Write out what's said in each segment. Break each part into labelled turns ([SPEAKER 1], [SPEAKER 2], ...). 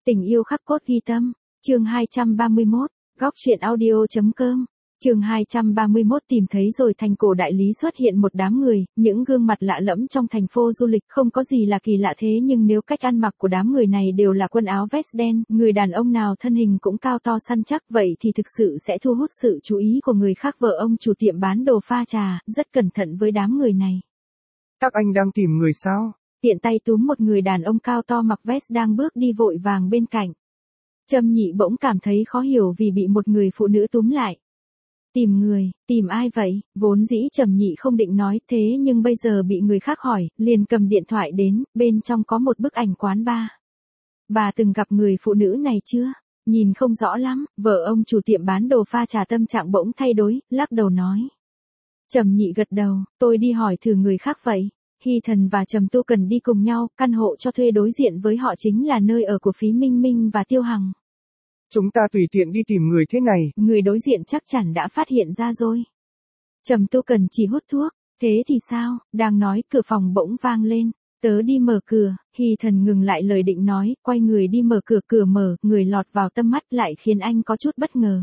[SPEAKER 1] Tình yêu khắc cốt ghi tâm, chương 231, góc truyện audio.com, chương 231 tìm thấy rồi. Thành cổ đại lý xuất hiện một đám người, những gương mặt lạ lẫm trong thành phố du lịch, không có gì là kỳ lạ thế nhưng nếu cách ăn mặc của đám người này đều là quần áo vest đen, người đàn ông nào thân hình cũng cao to săn chắc, vậy thì thực sự sẽ thu hút sự chú ý của người khác. Vợ ông chủ tiệm bán đồ pha trà, rất cẩn thận với đám người này.
[SPEAKER 2] Các anh đang tìm người sao?
[SPEAKER 1] Tiện tay túm một người đàn ông cao to mặc vest đang bước đi vội vàng bên cạnh. Trầm Nhị bỗng cảm thấy khó hiểu vì bị một người phụ nữ túm lại. Tìm người, tìm ai vậy? Vốn dĩ Trầm Nhị không định nói thế nhưng bây giờ bị người khác hỏi, liền cầm điện thoại đến, bên trong có một bức ảnh quán bar. Bà từng gặp người phụ nữ này chưa? Nhìn không rõ lắm, vợ ông chủ tiệm bán đồ pha trà tâm trạng bỗng thay đổi, lắc đầu nói. Trầm Nhị gật đầu, tôi đi hỏi thử người khác vậy. Hy Thần và Trầm Tu Cần đi cùng nhau, căn hộ cho thuê đối diện với họ chính là nơi ở của Phí Minh Minh và Tiêu Hằng.
[SPEAKER 2] Chúng ta tùy tiện đi tìm người thế này.
[SPEAKER 1] Người đối diện chắc chắn đã phát hiện ra rồi. Trầm Tu Cần chỉ hút thuốc, thế thì sao? Đang nói cửa phòng bỗng vang lên. Tớ đi mở cửa. Hy Thần ngừng lại lời định nói, quay người đi mở cửa. Cửa mở, người lọt vào tâm mắt lại khiến anh có chút bất ngờ.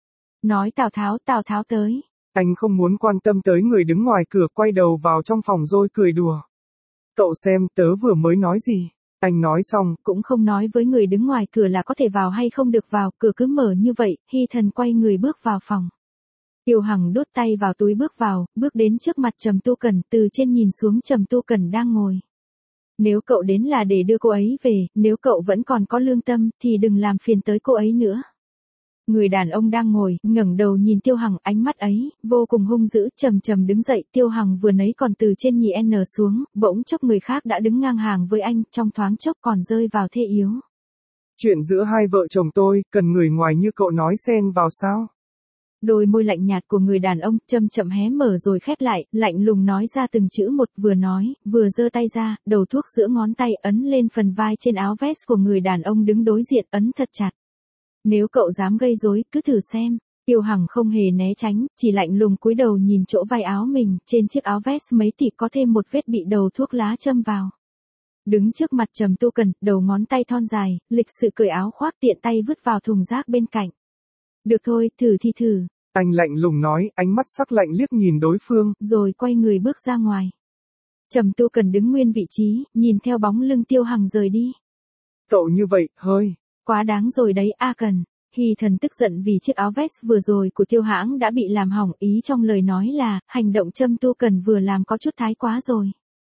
[SPEAKER 1] Nói Tào Tháo tới.
[SPEAKER 2] Anh không muốn quan tâm tới người đứng ngoài cửa, quay đầu vào trong phòng rồi cười đùa. Cậu xem, tớ vừa mới nói gì? Anh nói xong,
[SPEAKER 1] cũng không nói với người đứng ngoài cửa là có thể vào hay không được vào, cửa cứ mở như vậy. Hy Thần quay người bước vào phòng. Tiêu Hằng đút tay vào túi bước vào, bước đến trước mặt Trầm Tu Cần, từ trên nhìn xuống Trầm Tu Cần đang ngồi. Nếu cậu đến là để đưa cô ấy về, nếu cậu vẫn còn có lương tâm, thì đừng làm phiền tới cô ấy nữa. Người đàn ông đang ngồi, ngẩng đầu nhìn Tiêu Hằng, ánh mắt ấy, vô cùng hung dữ. Trầm đứng dậy, Tiêu Hằng vừa nấy còn từ trên nhì N xuống, bỗng chốc người khác đã đứng ngang hàng với anh, trong thoáng chốc còn rơi vào thế yếu.
[SPEAKER 2] Chuyện giữa hai vợ chồng tôi, cần người ngoài như cậu nói xen vào sao?
[SPEAKER 1] Đôi môi lạnh nhạt của người đàn ông, chậm hé mở rồi khép lại, lạnh lùng nói ra từng chữ một, vừa nói, vừa giơ tay ra, đầu thuốc giữa ngón tay ấn lên phần vai trên áo vest của người đàn ông đứng đối diện, ấn thật chặt. Nếu cậu dám gây rối, cứ thử xem. Tiêu Hằng không hề né tránh, chỉ lạnh lùng cúi đầu nhìn chỗ vai áo mình, trên chiếc áo vest mấy tỉ có thêm một vết bị đầu thuốc lá châm vào. Đứng trước mặt Trầm Tu Cần, đầu ngón tay thon dài, lịch sự cởi áo khoác, tiện tay vứt vào thùng rác bên cạnh. Được thôi, thử thì thử.
[SPEAKER 2] Anh lạnh lùng nói, ánh mắt sắc lạnh liếc nhìn đối phương,
[SPEAKER 1] rồi quay người bước ra ngoài. Trầm Tu Cần đứng nguyên vị trí, nhìn theo bóng lưng Tiêu Hằng rời đi.
[SPEAKER 2] Cậu như vậy, hơi.
[SPEAKER 1] Quá đáng rồi đấy, A Cần. Hy Thần tức giận vì chiếc áo vest vừa rồi của Tiêu Hãng đã bị làm hỏng, ý trong lời nói là, hành động Trầm Tu Cần vừa làm có chút thái quá rồi.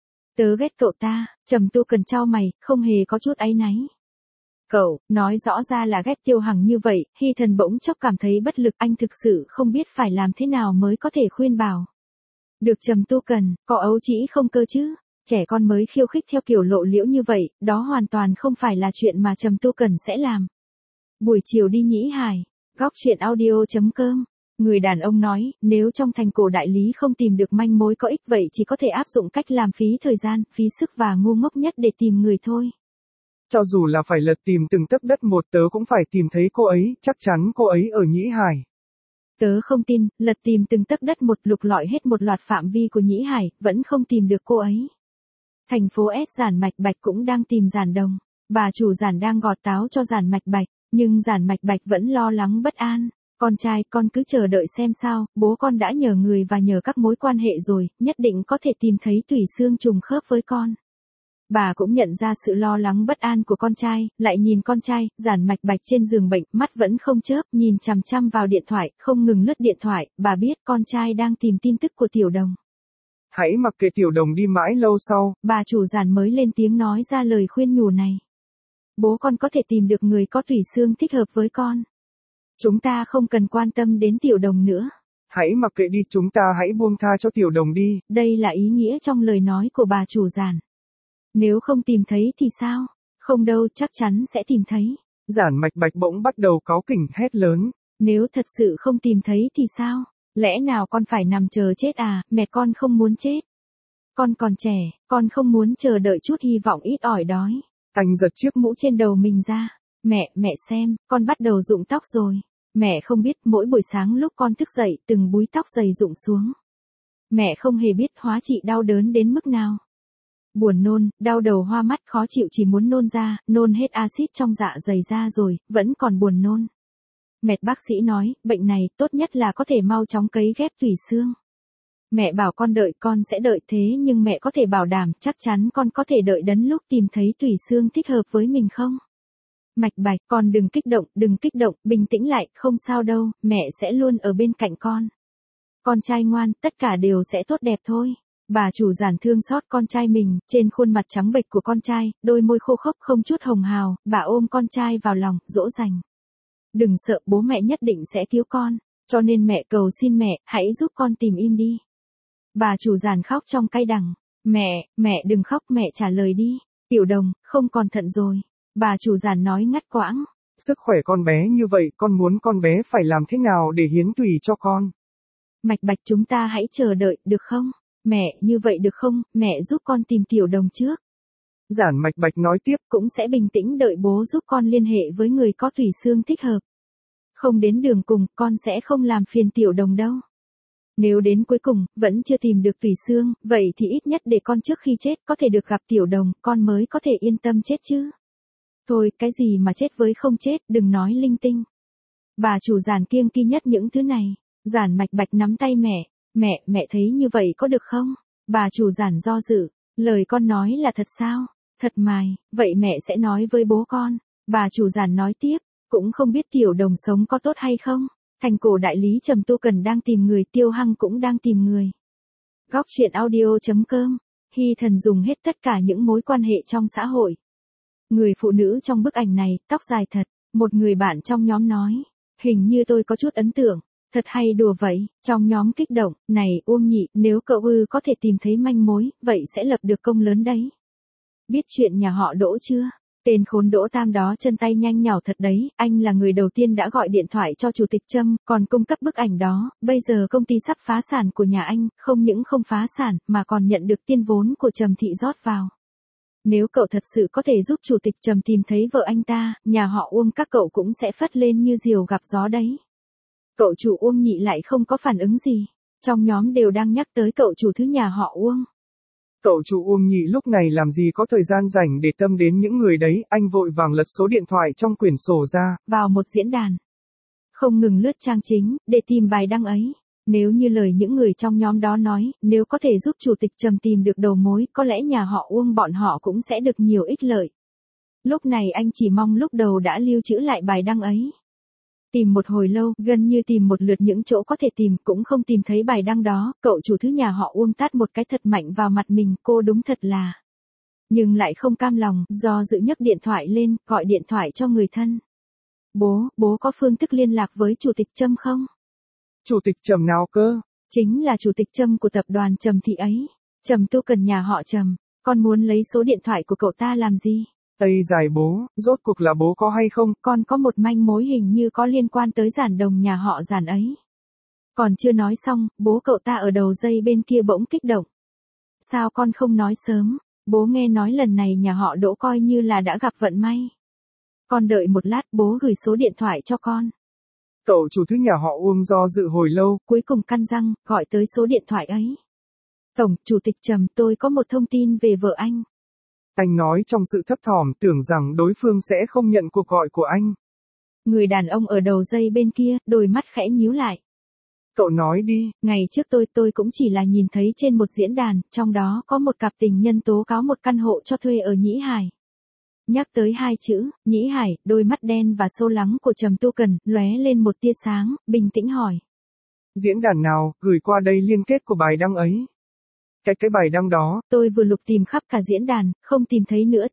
[SPEAKER 1] Tớ ghét cậu ta. Trầm Tu Cần chau mày, không hề có chút áy náy. Cậu, nói rõ ra là ghét Tiêu Hằng như vậy. Hy Thần bỗng chốc cảm thấy bất lực, anh thực sự không biết phải làm thế nào mới có thể khuyên bảo. Được Trầm Tu Cần, có ấu trĩ không cơ chứ? Trẻ con mới khiêu khích theo kiểu lộ liễu như vậy, đó hoàn toàn không phải là chuyện mà Trầm Tu Cần sẽ làm. Buổi chiều đi Nhĩ Hải, góc truyện audio.com. Người đàn ông nói, nếu trong thành cổ đại lý không tìm được manh mối có ích vậy chỉ có thể áp dụng cách làm phí thời gian, phí sức và ngu ngốc nhất để tìm người thôi.
[SPEAKER 2] Cho dù là phải lật tìm từng tấc đất một, tớ cũng phải tìm thấy cô ấy, chắc chắn cô ấy ở Nhĩ Hải.
[SPEAKER 1] Tớ không tin, lật tìm từng tấc đất một, lục lọi hết một loạt phạm vi của Nhĩ Hải, vẫn không tìm được cô ấy. Thành phố S Giản Mạch Bạch cũng đang tìm Giản Đồng. Bà chủ Giản đang gọt táo cho Giản Mạch Bạch, nhưng Giản Mạch Bạch vẫn lo lắng bất an. Con trai, con cứ chờ đợi xem sao, bố con đã nhờ người và nhờ các mối quan hệ rồi, nhất định có thể tìm thấy tủy xương trùng khớp với con. Bà cũng nhận ra sự lo lắng bất an của con trai, lại nhìn con trai, Giản Mạch Bạch trên giường bệnh, mắt vẫn không chớp, nhìn chằm chằm vào điện thoại, không ngừng lướt điện thoại, bà biết con trai đang tìm tin tức của Tiểu Đồng.
[SPEAKER 2] Hãy mặc kệ Tiểu Đồng đi mãi lâu sau.
[SPEAKER 1] Bà chủ Giản mới lên tiếng nói ra lời khuyên nhủ này. Bố con có thể tìm được người có tủy xương thích hợp với con. Chúng ta không cần quan tâm đến Tiểu Đồng nữa.
[SPEAKER 2] Hãy mặc kệ đi, chúng ta hãy buông tha cho Tiểu Đồng đi.
[SPEAKER 1] Đây là ý nghĩa trong lời nói của bà chủ Giản. Nếu không tìm thấy thì sao? Không đâu, chắc chắn sẽ tìm thấy.
[SPEAKER 2] Giản Mạch Bạch bỗng bắt đầu cáu kỉnh hét lớn.
[SPEAKER 1] Nếu thật sự không tìm thấy thì sao? Lẽ nào con phải nằm chờ chết à? Mẹ con không muốn chết. Con còn trẻ, con không muốn chờ đợi chút hy vọng ít ỏi đói.
[SPEAKER 2] Anh giật chiếc mũ
[SPEAKER 1] trên đầu mình ra. Mẹ xem, con bắt đầu rụng tóc rồi. Mẹ không biết mỗi buổi sáng lúc con thức dậy từng búi tóc dày rụng xuống. Mẹ không hề biết hóa trị đau đớn đến mức nào. Buồn nôn, đau đầu hoa mắt khó chịu chỉ muốn nôn ra, nôn hết axit trong dạ dày ra rồi, vẫn còn buồn nôn. Mệt bác sĩ nói, bệnh này tốt nhất là có thể mau chóng cấy ghép tủy xương. Mẹ bảo con đợi con sẽ đợi thế nhưng mẹ có thể bảo đảm chắc chắn con có thể đợi đến lúc tìm thấy tủy xương thích hợp với mình không? Mạch Bạch, con đừng kích động, bình tĩnh lại, không sao đâu, mẹ sẽ luôn ở bên cạnh con. Con trai ngoan, tất cả đều sẽ tốt đẹp thôi. Bà chủ giản thương xót con trai mình, trên khuôn mặt trắng bệch của con trai, đôi môi khô khốc không chút hồng hào, bà ôm con trai vào lòng, dỗ dành. Đừng sợ, bố mẹ nhất định sẽ cứu con, cho nên mẹ cầu xin mẹ, hãy giúp con tìm im đi. Bà chủ giản khóc trong cay đắng. Mẹ đừng khóc, mẹ trả lời đi. Tiểu Đồng, không còn thận rồi. Bà chủ giản nói ngắt quãng.
[SPEAKER 2] Sức khỏe con bé như vậy, con muốn con bé phải làm thế nào để hiến tủy cho con?
[SPEAKER 1] Mạch Bạch, chúng ta hãy chờ đợi, được không? Mẹ, như vậy được không, mẹ giúp con tìm Tiểu Đồng trước.
[SPEAKER 2] Giản Mạch Bạch nói tiếp,
[SPEAKER 1] cũng sẽ bình tĩnh đợi bố giúp con liên hệ với người có tủy xương thích hợp. Không đến đường cùng, con sẽ không làm phiền Tiểu Đồng đâu. Nếu đến cuối cùng, vẫn chưa tìm được tủy xương, vậy thì ít nhất để con trước khi chết có thể được gặp Tiểu Đồng, con mới có thể yên tâm chết chứ. Thôi, cái gì mà chết với không chết, đừng nói linh tinh. Bà chủ giản kiêng kỵ nhất những thứ này. Giản Mạch Bạch nắm tay mẹ thấy như vậy có được không? Bà chủ giản do dự, lời con nói là thật sao? Thật mài, vậy mẹ sẽ nói với bố con. Bà chủ giản nói tiếp, cũng không biết Tiểu Đồng sống có tốt hay không. Thành cổ đại lý Trầm Tu Cần đang tìm người, Tiêu Hăng cũng đang tìm người. Góc truyện audio.com, Hy Thần dùng hết tất cả những mối quan hệ trong xã hội. Người phụ nữ trong bức ảnh này, tóc dài thật, một người bạn trong nhóm nói. Hình như tôi có chút ấn tượng, thật hay đùa vậy, trong nhóm kích động, này Uông Nhị, nếu cậu có thể tìm thấy manh mối, vậy sẽ lập được công lớn đấy. Biết chuyện nhà họ Đỗ chưa? Tên khốn Đỗ Tam đó chân tay nhanh nhảu thật đấy, anh là người đầu tiên đã gọi điện thoại cho Chủ tịch Trâm, còn cung cấp bức ảnh đó, bây giờ công ty sắp phá sản của nhà anh, không những không phá sản, mà còn nhận được tiền vốn của Trầm Thị rót vào. Nếu cậu thật sự có thể giúp Chủ tịch Trầm tìm thấy vợ anh ta, nhà họ Uông các cậu cũng sẽ phất lên như diều gặp gió đấy. Cậu chủ Uông Nhị lại không có phản ứng gì, trong nhóm đều đang nhắc tới cậu chủ thứ nhà họ Uông.
[SPEAKER 2] Cậu chủ Uông Nhị lúc này làm gì có thời gian rảnh để tâm đến những người đấy, anh vội vàng lật số điện thoại trong quyển sổ ra.
[SPEAKER 1] Vào một diễn đàn. Không ngừng lướt trang chính, để tìm bài đăng ấy. Nếu như lời những người trong nhóm đó nói, nếu có thể giúp Chủ tịch Trầm tìm được đầu mối, có lẽ nhà họ Uông bọn họ cũng sẽ được nhiều ích lợi. Lúc này anh chỉ mong lúc đầu đã lưu trữ lại bài đăng ấy. Tìm một hồi lâu, gần như tìm một lượt những chỗ có thể tìm, cũng không tìm thấy bài đăng đó, cậu chủ thứ nhà họ Uông tát một cái thật mạnh vào mặt mình, cô đúng thật là. Nhưng lại không cam lòng, do dự nhấc điện thoại lên, gọi điện thoại cho người thân. Bố có phương thức liên lạc với Chủ tịch Trâm không?
[SPEAKER 2] Chủ tịch Trầm nào cơ?
[SPEAKER 1] Chính là Chủ tịch Trâm của tập đoàn Trầm Thị ấy. Trầm Tu Cần nhà họ Trầm, con muốn lấy số điện thoại của cậu ta làm gì?
[SPEAKER 2] Tây dài bố, rốt cuộc là bố có hay không?
[SPEAKER 1] Con có một manh mối hình như có liên quan tới Giản Đồng nhà họ Giản ấy. Còn chưa nói xong, bố cậu ta ở đầu dây bên kia bỗng kích động. Sao con không nói sớm? Bố nghe nói lần này nhà họ Đỗ coi như là đã gặp vận may. Con đợi một lát, bố gửi số điện thoại cho con.
[SPEAKER 2] Cậu chủ thứ nhà họ Uông do dự hồi lâu,
[SPEAKER 1] cuối cùng căn răng, gọi tới số điện thoại ấy. Tổng, Chủ tịch Trầm, tôi có một thông tin về vợ anh.
[SPEAKER 2] Anh nói trong sự thấp thỏm, tưởng rằng đối phương sẽ không nhận cuộc gọi của anh.
[SPEAKER 1] Người đàn ông ở đầu dây bên kia, đôi mắt khẽ nhíu lại.
[SPEAKER 2] Cậu nói đi.
[SPEAKER 1] Ngày trước tôi cũng chỉ là nhìn thấy trên một diễn đàn, trong đó có một cặp tình nhân tố cáo một căn hộ cho thuê ở Nhĩ Hải. Nhắc tới hai chữ, Nhĩ Hải, đôi mắt đen và sâu lắng của Trầm Tu Cần, lóe lên một tia sáng, bình tĩnh hỏi.
[SPEAKER 2] Diễn đàn nào, gửi qua đây liên kết của bài đăng ấy. Cái bài đăng đó.
[SPEAKER 1] Tôi vừa lục tìm khắp cả diễn đàn, không tìm thấy nữa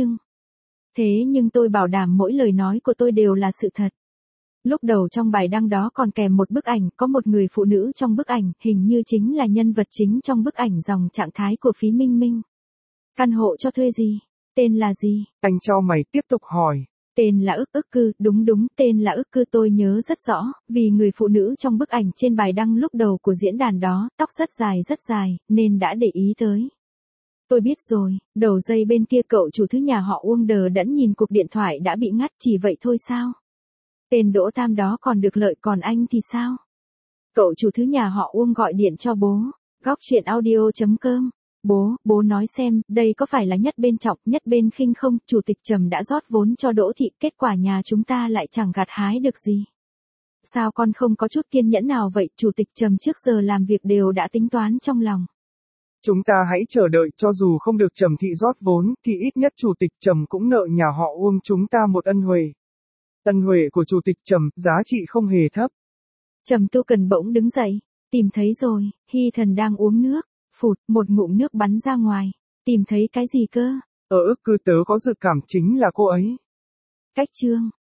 [SPEAKER 1] thế nhưng tôi bảo đảm mỗi lời nói của tôi đều là sự thật. Lúc đầu trong bài đăng đó còn kèm một bức ảnh, có một người phụ nữ trong bức ảnh, hình như chính là nhân vật chính trong bức ảnh dòng trạng thái của Phí Minh Minh. Căn hộ cho thuê gì? Tên là gì?
[SPEAKER 2] Anh chau mày tiếp tục hỏi.
[SPEAKER 1] Tên là Ức Cư, đúng, tên là Ức Cư, tôi nhớ rất rõ, vì người phụ nữ trong bức ảnh trên bài đăng lúc đầu của diễn đàn đó, tóc rất dài, nên đã để ý tới. Tôi biết rồi, đầu dây bên kia cậu chủ thứ nhà họ Uông đờ đẫn nhìn cuộc điện thoại đã bị ngắt, chỉ vậy thôi sao? Tên Đỗ Tam đó còn được lợi, còn anh thì sao? Cậu chủ thứ nhà họ Uông gọi điện cho bố. Góc truyện audio.com Bố nói xem, đây có phải là nhất bên trọng, nhất bên khinh không, chủ tịch Trầm đã rót vốn cho Đỗ Thị, kết quả nhà chúng ta lại chẳng gặt hái được gì. Sao con không có chút kiên nhẫn nào vậy, chủ tịch Trầm trước giờ làm việc đều đã tính toán trong lòng.
[SPEAKER 2] Chúng ta hãy chờ đợi, cho dù không được Trầm Thị rót vốn, thì ít nhất chủ tịch Trầm cũng nợ nhà họ Uông chúng ta một ân huệ. Ân huệ của chủ tịch Trầm, giá trị không hề thấp.
[SPEAKER 1] Trầm Tu Cần bỗng đứng dậy, tìm thấy rồi, Hy Thần đang uống nước, phụt, một ngụm nước bắn ra ngoài, tìm thấy cái gì cơ?
[SPEAKER 2] Cứ tớ có dự cảm chính là cô ấy.
[SPEAKER 1] Cách chương